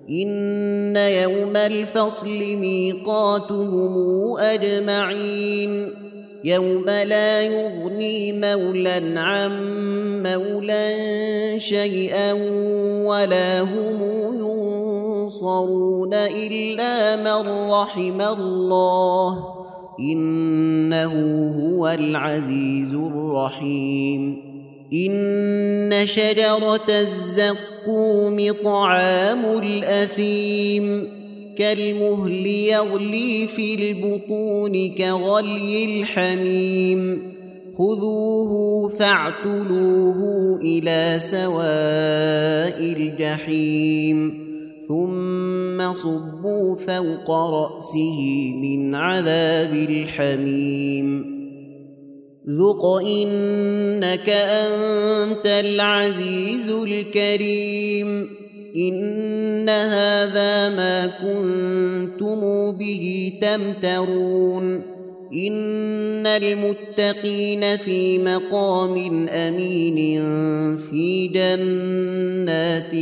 إن يوم الفصل ميقاتهم أجمعين يوم لا يغني مولى عن مولى شيئا ولا هم ينصرون إلا من رحم الله إنه هو العزيز الرحيم إن شجرة الزقوم طعام الأثيم كالمهل يغلي في البطون كغلي الحميم خذوه فاعتلوه إلى سواء الجحيم ثم صبوا فوق رأسه من عذاب الحميم ذق إنك أنت العزيز الكريم إن هذا ما كنتم به تمترون إن المتقين في مقام أمين في جنات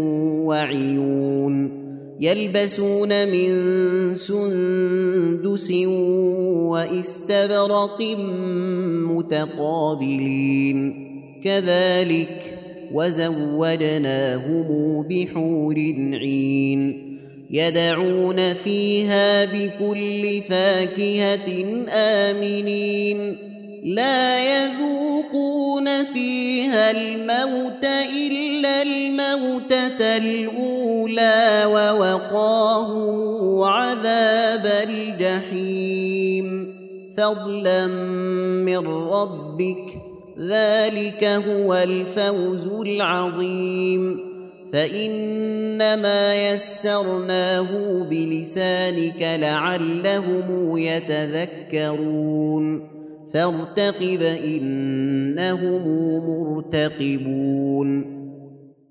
وعيون يلبسون من سندس واستبرق متقابلين كذلك وزوجناهم بحور عين يدعون فيها بكل فاكهة آمنين لا يذوقون فيها الموت إلا الموتة الأولى ووقاهم عذاب الجحيم فضلا من ربك ذلك هو الفوز العظيم فإنما يسرناه بلسانك لعلهم يتذكرون فارتقب إنهم مرتقبون